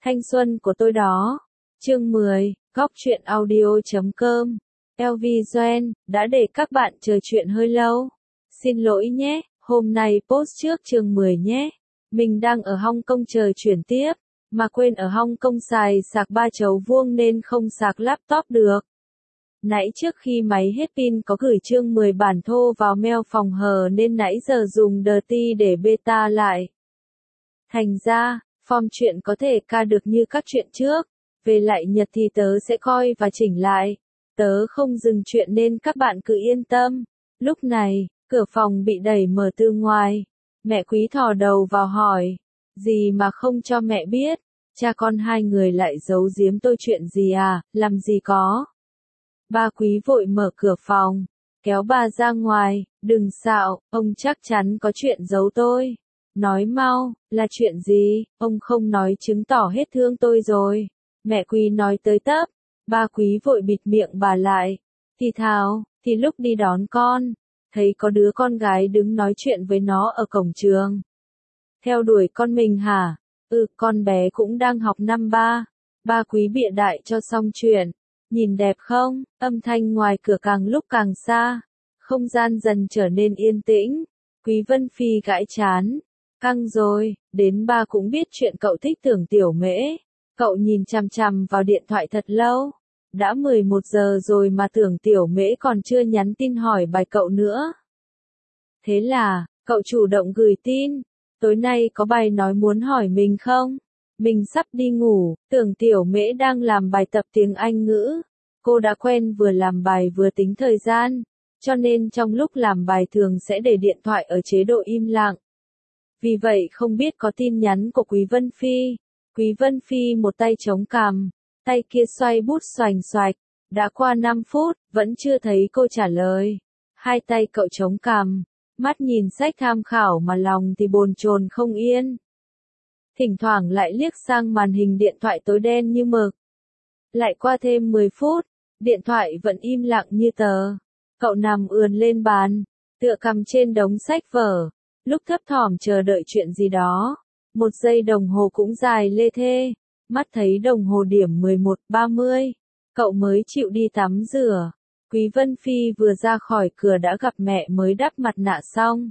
Thanh xuân của tôi đó. Chương 10, Góc truyện audio.com. LV Duan, đã để các bạn chờ chuyện hơi lâu. Xin lỗi nhé, hôm nay post trước chương 10 nhé. Mình đang ở Hong Kong chờ chuyển tiếp, mà quên ở Hong Kong xài sạc 3 chấu vuông nên không sạc laptop được. Nãy trước khi máy hết pin có gửi chương 10 bản thô vào mail phòng hờ nên nãy giờ dùng Dirty để beta lại. Thành ra, form chuyện có thể ca được như các chuyện trước. Về lại Nhật thì tớ sẽ coi và chỉnh lại. Tớ không dừng chuyện nên các bạn cứ yên tâm. Lúc này, cửa phòng bị đẩy mở từ ngoài. Mẹ Quý thò đầu vào hỏi. Gì mà không cho mẹ biết? Cha con hai người lại giấu giếm tôi chuyện gì à? Làm gì có? Ba Quý vội mở cửa phòng, kéo bà ra ngoài. Đừng xạo, ông chắc chắn có chuyện giấu tôi. Nói mau, là chuyện gì? Ông không nói chứng tỏ hết thương tôi rồi. Mẹ Quý nói tới tấp. Ba Quý vội bịt miệng bà lại. Thì thào, thì lúc đi đón con, thấy có đứa con gái đứng nói chuyện với nó ở cổng trường. Theo đuổi con mình hả? Con bé cũng đang học năm 3. Ba Quý bịa đại cho xong chuyện. Nhìn đẹp không? Âm thanh ngoài cửa càng lúc càng xa. Không gian dần trở nên yên tĩnh. Quý Vân Phi gãi chán. Căng rồi, đến ba cũng biết chuyện cậu thích Tưởng Tiểu Mễ. Cậu nhìn chằm chằm vào điện thoại thật lâu. Đã 11 giờ rồi mà Tưởng Tiểu Mễ còn chưa nhắn tin hỏi bài cậu nữa. Thế là, cậu chủ động gửi tin. Tối nay có bài nói muốn hỏi mình không? Mình sắp đi ngủ, Tưởng Tiểu Mễ đang làm bài tập tiếng Anh ngữ. Cô đã quen vừa làm bài vừa tính thời gian, cho nên trong lúc làm bài thường sẽ để điện thoại ở chế độ im lặng. Vì vậy không biết có tin nhắn của Quý Vân Phi. Quý Vân Phi một tay chống cằm, tay kia xoay bút xoành xoạch. Đã qua 5 phút, vẫn chưa thấy cô trả lời. Hai tay cậu chống cằm, mắt nhìn sách tham khảo mà lòng thì bồn chồn không yên. Thỉnh thoảng lại liếc sang màn hình điện thoại tối đen như mực. Lại qua thêm 10 phút, điện thoại vẫn im lặng như tờ. Cậu nằm ườn lên bàn, tựa cằm trên đống sách vở, lúc thấp thỏm chờ đợi chuyện gì đó. 1 giây đồng hồ cũng dài lê thê, mắt thấy đồng hồ điểm 11:30, cậu mới chịu đi tắm rửa. Quý Vân Phi vừa ra khỏi cửa đã gặp mẹ mới đắp mặt nạ xong.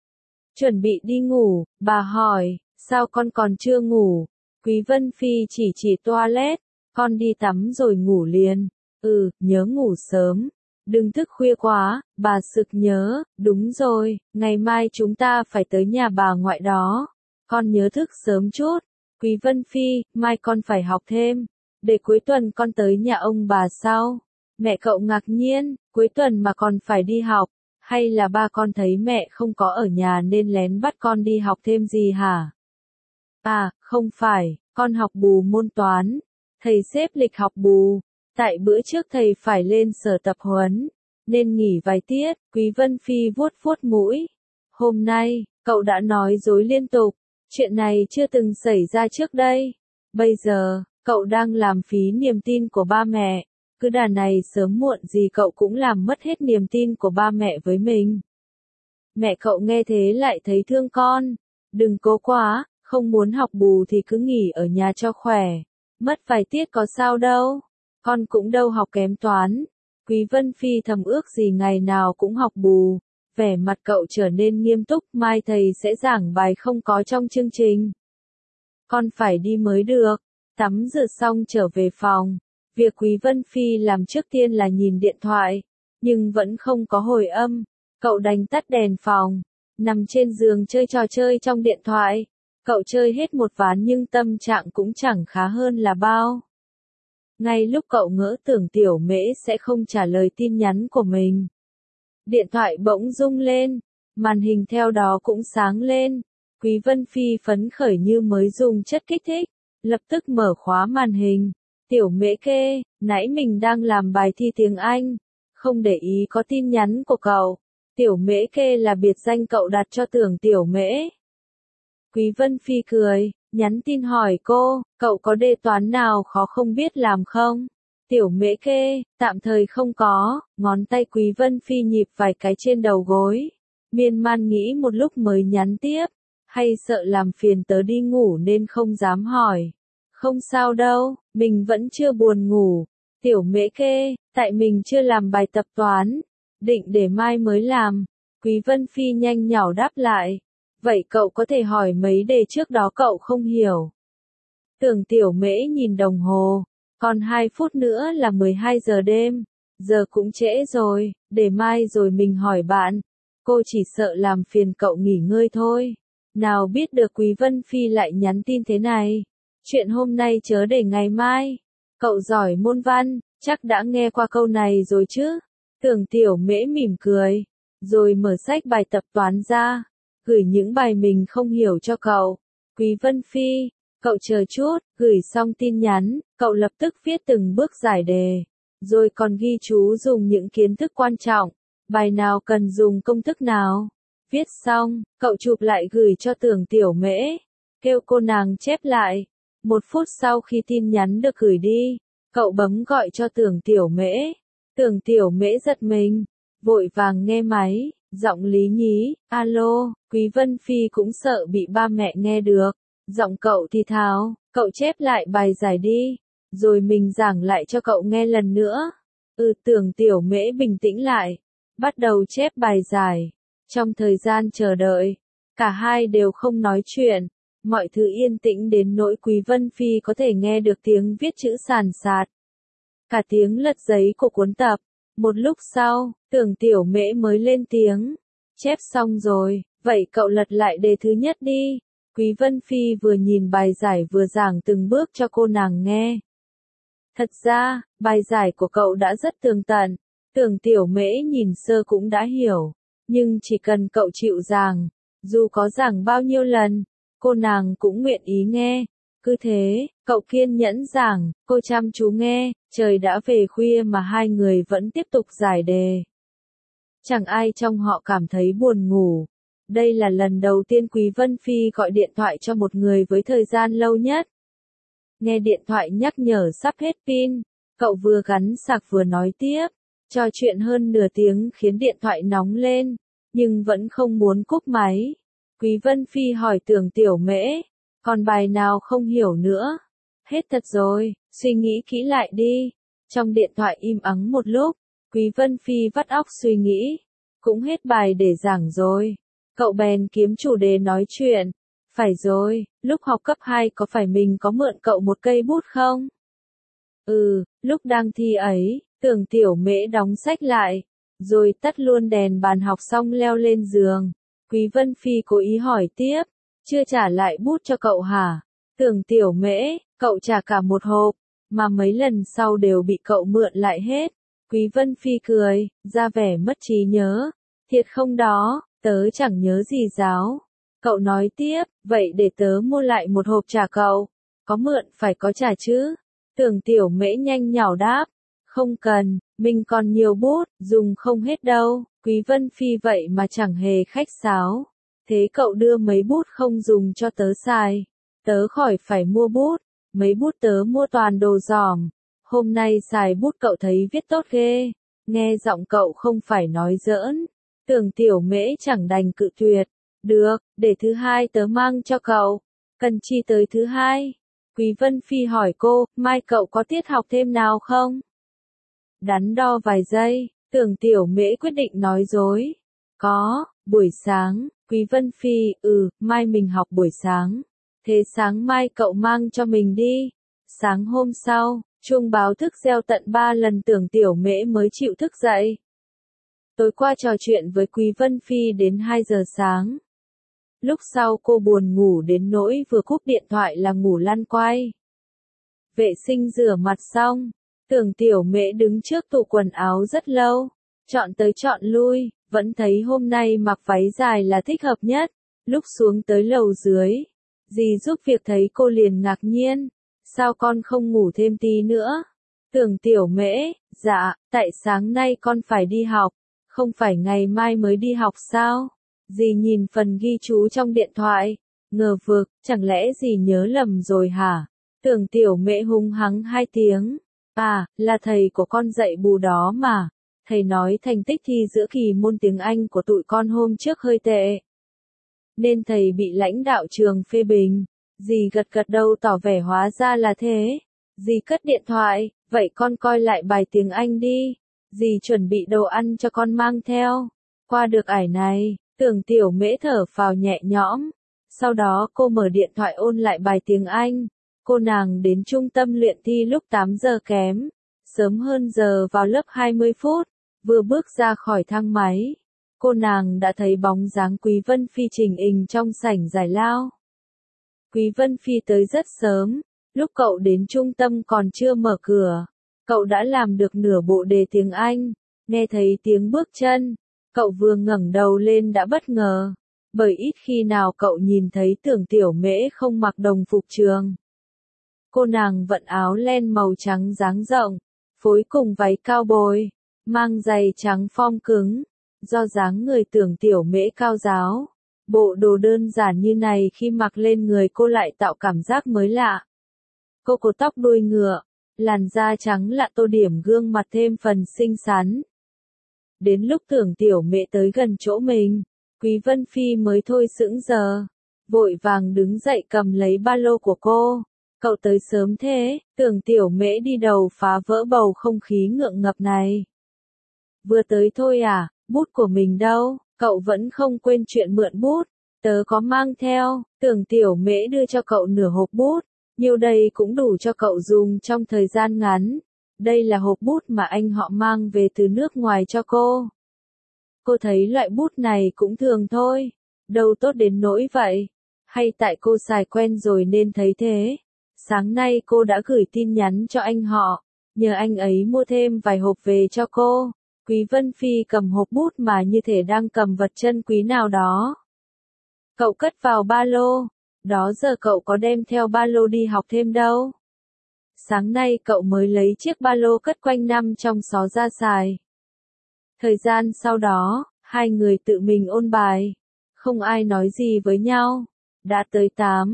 Chuẩn bị đi ngủ, bà hỏi, sao con còn chưa ngủ? Quý Vân Phi chỉ toilet, con đi tắm rồi ngủ liền. Nhớ ngủ sớm. Đừng thức khuya quá, bà sực nhớ. Đúng rồi, ngày mai chúng ta phải tới nhà bà ngoại đó. Con nhớ thức sớm chút. Quý Vân Phi, mai con phải học thêm. Để cuối tuần con tới nhà ông bà sau. Mẹ cậu ngạc nhiên, cuối tuần mà con phải đi học. Hay là ba con thấy mẹ không có ở nhà nên lén bắt con đi học thêm gì hả? À, không phải, con học bù môn toán. Thầy xếp lịch học bù. Tại bữa trước thầy phải lên sở tập huấn, nên nghỉ vài tiết. Quý Vân Phi vuốt vuốt mũi. Hôm nay, cậu đã nói dối liên tục. Chuyện này chưa từng xảy ra trước đây. Bây giờ, cậu đang làm phí niềm tin của ba mẹ. Cứ đà này sớm muộn gì cậu cũng làm mất hết niềm tin của ba mẹ với mình. Mẹ cậu nghe thế lại thấy thương con. Đừng cố quá, không muốn học bù thì cứ nghỉ ở nhà cho khỏe. Mất vài tiết có sao đâu. Con cũng đâu học kém toán. Quý Vân Phi thầm ước gì ngày nào cũng học bù. Vẻ mặt cậu trở nên nghiêm túc, mai thầy sẽ giảng bài không có trong chương trình. Con phải đi mới được. Tắm rửa xong trở về phòng. Việc Quý Vân Phi làm trước tiên là nhìn điện thoại, nhưng vẫn không có hồi âm. Cậu đành tắt đèn phòng, nằm trên giường chơi trò chơi trong điện thoại. Cậu chơi hết một ván nhưng tâm trạng cũng chẳng khá hơn là bao. Ngay lúc cậu ngỡ Tưởng Tiểu Mễ sẽ không trả lời tin nhắn của mình, điện thoại bỗng rung lên, màn hình theo đó cũng sáng lên. Quý Vân Phi phấn khởi như mới dùng chất kích thích, lập tức mở khóa màn hình. Tiểu Mễ kê, nãy mình đang làm bài thi tiếng Anh, không để ý có tin nhắn của cậu. Tiểu Mễ kê là biệt danh cậu đặt cho Tưởng Tiểu Mễ. Quý Vân Phi cười, nhắn tin hỏi cô, cậu có đề toán nào khó không biết làm không? Tiểu Mễ kê, tạm thời không có. Ngón tay Quý Vân Phi nhịp vài cái trên đầu gối. Miên man nghĩ một lúc mới nhắn tiếp. Hay sợ làm phiền tớ đi ngủ nên không dám hỏi. Không sao đâu, mình vẫn chưa buồn ngủ. Tiểu Mễ kê, tại mình chưa làm bài tập toán. Định để mai mới làm. Quý Vân Phi nhanh nhảu đáp lại. Vậy cậu có thể hỏi mấy đề trước đó cậu không hiểu. Tưởng Tiểu Mễ nhìn đồng hồ. Còn 2 phút nữa là 12 giờ đêm. Giờ cũng trễ rồi, để mai rồi mình hỏi bạn. Cô chỉ sợ làm phiền cậu nghỉ ngơi thôi. Nào biết được Quý Vân Phi lại nhắn tin thế này. Chuyện hôm nay chớ để ngày mai. Cậu giỏi môn văn, chắc đã nghe qua câu này rồi chứ. Tưởng Tiểu Mễ mỉm cười. Rồi mở sách bài tập toán ra. Gửi những bài mình không hiểu cho cậu. Quý Vân Phi, cậu chờ chút, gửi xong tin nhắn, cậu lập tức viết từng bước giải đề. Rồi còn ghi chú dùng những kiến thức quan trọng. Bài nào cần dùng công thức nào. Viết xong, cậu chụp lại gửi cho Tưởng Tiểu Mễ. Kêu cô nàng chép lại. 1 phút sau khi tin nhắn được gửi đi, cậu bấm gọi cho Tưởng Tiểu Mễ. Tưởng Tiểu Mễ giật mình, vội vàng nghe máy, giọng lý nhí, alo, Quý Vân Phi cũng sợ bị ba mẹ nghe được. Giọng cậu thì thào, cậu chép lại bài giải đi, rồi mình giảng lại cho cậu nghe lần nữa. Tưởng Tiểu Mễ bình tĩnh lại, bắt đầu chép bài giải. Trong thời gian chờ đợi, cả hai đều không nói chuyện. Mọi thứ yên tĩnh đến nỗi Quý Vân Phi có thể nghe được tiếng viết chữ sàn sạt. Cả tiếng lật giấy của cuốn tập. Một lúc sau, Tưởng Tiểu Mễ mới lên tiếng. Chép xong rồi, vậy cậu lật lại đề thứ nhất đi. Quý Vân Phi vừa nhìn bài giải vừa giảng từng bước cho cô nàng nghe. Thật ra, bài giải của cậu đã rất tường tận. Tưởng Tiểu Mễ nhìn sơ cũng đã hiểu. Nhưng chỉ cần cậu chịu giảng, dù có giảng bao nhiêu lần, cô nàng cũng nguyện ý nghe. Cứ thế, cậu kiên nhẫn giảng, cô chăm chú nghe, trời đã về khuya mà hai người vẫn tiếp tục giải đề. Chẳng ai trong họ cảm thấy buồn ngủ. Đây là lần đầu tiên Quý Vân Phi gọi điện thoại cho một người với thời gian lâu nhất. Nghe điện thoại nhắc nhở sắp hết pin, cậu vừa gắn sạc vừa nói tiếp. Trò chuyện hơn nửa tiếng khiến điện thoại nóng lên, nhưng vẫn không muốn cúp máy. Quý Vân Phi hỏi Tưởng Tiểu Mễ, còn bài nào không hiểu nữa? Hết thật rồi, suy nghĩ kỹ lại đi. Trong điện thoại im ắng một lúc, Quý Vân Phi vắt óc suy nghĩ. Cũng hết bài để giảng rồi. Cậu bèn kiếm chủ đề nói chuyện. Phải rồi, lúc học cấp 2 có phải mình có mượn cậu một cây bút không? Lúc đang thi ấy, Tưởng Tiểu Mễ đóng sách lại, rồi tắt luôn đèn bàn học xong leo lên giường. Quý Vân Phi cố ý hỏi tiếp, chưa trả lại bút cho cậu hả? Tưởng Tiểu Mễ, cậu trả cả một hộp, mà mấy lần sau đều bị cậu mượn lại hết. Quý Vân Phi cười, ra vẻ mất trí nhớ. Thiệt không đó, tớ chẳng nhớ gì giáo. Cậu nói tiếp, vậy để tớ mua lại một hộp trả cậu. Có mượn phải có trả chứ. Tưởng Tiểu Mễ nhanh nhảu đáp. Không cần, mình còn nhiều bút, dùng không hết đâu. Quý Vân Phi vậy mà chẳng hề khách sáo. Thế cậu đưa mấy bút không dùng cho tớ xài. Tớ khỏi phải mua bút. Mấy bút tớ mua toàn đồ giỏm. Hôm nay xài bút cậu thấy viết tốt ghê. Nghe giọng cậu không phải nói giỡn. Tưởng Tiểu Mễ chẳng đành cự tuyệt. Được, để thứ hai tớ mang cho cậu. Cần chi tới thứ hai? Quý Vân Phi hỏi cô, mai cậu có tiết học thêm nào không? Đắn đo vài giây, Tưởng Tiểu Mễ quyết định nói dối. Có, buổi sáng. Quý Vân Phi, mai mình học buổi sáng. Thế sáng mai cậu mang cho mình đi. Sáng hôm sau, chuông báo thức reo tận 3 lần Tưởng Tiểu Mễ mới chịu thức dậy. Tối qua trò chuyện với Quý Vân Phi đến 2 giờ sáng. Lúc sau cô buồn ngủ đến nỗi vừa cúp điện thoại là ngủ lăn quay. Vệ sinh rửa mặt xong, Tưởng Tiểu Mễ đứng trước tủ quần áo rất lâu, chọn tới chọn lui, vẫn thấy hôm nay mặc váy dài là thích hợp nhất. Lúc xuống tới lầu dưới, dì giúp việc thấy cô liền ngạc nhiên, sao con không ngủ thêm tí nữa? Tưởng Tiểu Mễ, dạ, tại sáng nay con phải đi học, không phải ngày mai mới đi học sao? Dì nhìn phần ghi chú trong điện thoại, ngờ vực, chẳng lẽ dì nhớ lầm rồi hả? Tưởng Tiểu Mễ hung hắng 2 tiếng. À, là thầy của con dạy bù đó mà. Thầy nói thành tích thi giữa kỳ môn tiếng Anh của tụi con hôm trước hơi tệ. Nên thầy bị lãnh đạo trường phê bình. Dì gật gật đầu tỏ vẻ hóa ra là thế. Dì cất điện thoại, vậy con coi lại bài tiếng Anh đi. Dì chuẩn bị đồ ăn cho con mang theo. Qua được ải này, Tưởng Tiểu Mễ thở phào nhẹ nhõm. Sau đó cô mở điện thoại ôn lại bài tiếng Anh. Cô nàng đến trung tâm luyện thi lúc 8 giờ kém. Sớm hơn giờ vào lớp 20 phút. Vừa bước ra khỏi thang máy. Cô nàng đã thấy bóng dáng Quý Vân Phi trình hình trong sảnh giải lao. Quý Vân Phi tới rất sớm. Lúc cậu đến trung tâm còn chưa mở cửa. Cậu đã làm được nửa bộ đề tiếng Anh. Nghe thấy tiếng bước chân. Cậu vừa ngẩng đầu lên đã bất ngờ. Bởi ít khi nào cậu nhìn thấy Tưởng Tiểu Mễ không mặc đồng phục trường. Cô nàng vận áo len màu trắng dáng rộng. Phối cùng váy cao bồi. Mang giày trắng form cứng. Do dáng người Tưởng Tiểu Mễ cao ráo. Bộ đồ đơn giản như này khi mặc lên người cô lại tạo cảm giác mới lạ. Cô có tóc đuôi ngựa. Làn da trắng lạ tô điểm gương mặt thêm phần xinh xắn. Đến lúc Tưởng Tiểu Mễ tới gần chỗ mình, Quý Vân Phi mới thôi sững sờ, vội vàng đứng dậy cầm lấy ba lô của cô. Cậu tới sớm thế, Tưởng Tiểu Mễ đi đầu phá vỡ bầu không khí ngượng ngập này. Vừa tới thôi à, bút của mình đâu, cậu vẫn không quên chuyện mượn bút. Tớ có mang theo, Tưởng Tiểu Mễ đưa cho cậu nửa hộp bút. Nhiều đây cũng đủ cho cậu dùng trong thời gian ngắn. Đây là hộp bút mà anh họ mang về từ nước ngoài cho cô. Cô thấy loại bút này cũng thường thôi. Đâu tốt đến nỗi vậy. Hay tại cô xài quen rồi nên thấy thế. Sáng nay cô đã gửi tin nhắn cho anh họ. Nhờ anh ấy mua thêm vài hộp về cho cô. Quý Vân Phi cầm hộp bút mà như thể đang cầm vật chân quý nào đó. Cậu cất vào ba lô. Đó giờ cậu có đem theo ba lô đi học thêm đâu. Sáng nay cậu mới lấy chiếc ba lô cất quanh năm trong xó ra xài. Thời gian sau đó, hai người tự mình ôn bài. Không ai nói gì với nhau. Đã tới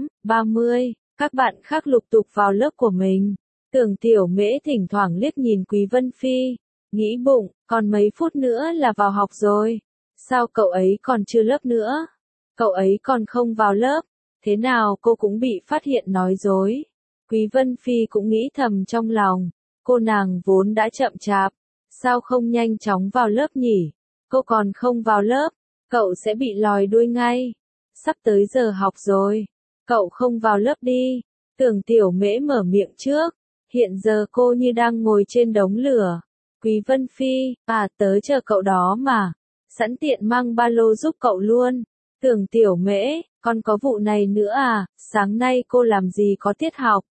8:30, các bạn khác lục tục vào lớp của mình. Tưởng Tiểu Mễ thỉnh thoảng liếc nhìn Quý Vân Phi. Nghĩ bụng, còn mấy phút nữa là vào học rồi. Sao cậu ấy còn chưa lớp nữa? Cậu ấy còn không vào lớp. Thế nào cô cũng bị phát hiện nói dối. Quý Vân Phi cũng nghĩ thầm trong lòng. Cô nàng vốn đã chậm chạp. Sao không nhanh chóng vào lớp nhỉ? Cô còn không vào lớp. Cậu sẽ bị lòi đuôi ngay. Sắp tới giờ học rồi. Cậu không vào lớp đi. Tưởng Tiểu Mễ mở miệng trước. Hiện giờ cô như đang ngồi trên đống lửa. Quý Vân Phi, tớ chờ cậu đó mà. Sẵn tiện mang ba lô giúp cậu luôn. Tưởng Tiểu Mễ, còn có vụ này nữa à, sáng nay cô làm gì có tiết học?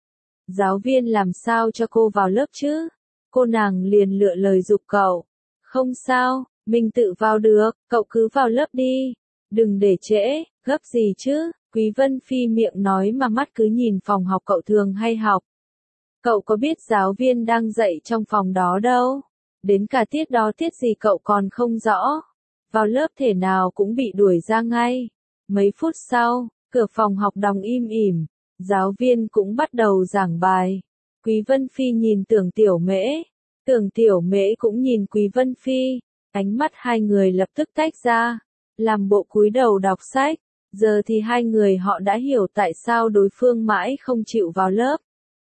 Giáo viên làm sao cho cô vào lớp chứ? Cô nàng liền lựa lời giục cậu. Không sao, mình tự vào được, cậu cứ vào lớp đi. Đừng để trễ, gấp gì chứ? Quý Vân Phi miệng nói mà mắt cứ nhìn phòng học cậu thường hay học. Cậu có biết giáo viên đang dạy trong phòng đó đâu? Đến cả tiết đó tiết gì cậu còn không rõ. Vào lớp thể nào cũng bị đuổi ra ngay. Mấy phút sau, cửa phòng học đóng im ỉm. Giáo viên cũng bắt đầu giảng bài. Quý Vân Phi nhìn Tưởng Tiểu Mễ. Tưởng Tiểu Mễ cũng nhìn Quý Vân Phi. Ánh mắt hai người lập tức tách ra. Làm bộ cúi đầu đọc sách. Giờ thì hai người họ đã hiểu tại sao đối phương mãi không chịu vào lớp.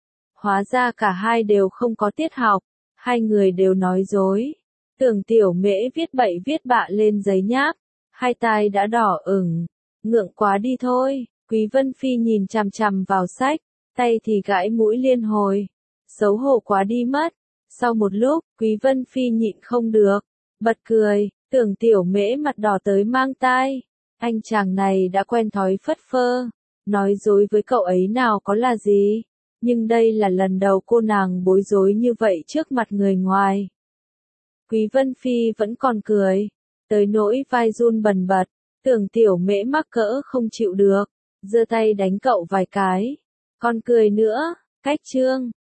Hóa ra cả hai đều không có tiết học. Hai người đều nói dối. Tưởng Tiểu Mễ viết bậy viết bạ lên giấy nháp. Hai tai đã đỏ ửng. Ngượng quá đi thôi. Quý Vân Phi nhìn chằm chằm vào sách. Tay thì gãi mũi liên hồi. Xấu hổ quá đi mất. Sau một lúc, Quý Vân Phi nhịn không được. Bật cười. Tưởng Tiểu Mễ mặt đỏ tới mang tai. Anh chàng này đã quen thói phất phơ. Nói dối với cậu ấy nào có là gì. Nhưng đây là lần đầu cô nàng bối rối như vậy trước mặt người ngoài. Quý Vân Phi vẫn còn cười. Tới nỗi vai run bần bật. Tưởng Tiểu Mễ mắc cỡ không chịu được. Giơ tay đánh cậu vài cái. Còn cười nữa. Cách chương.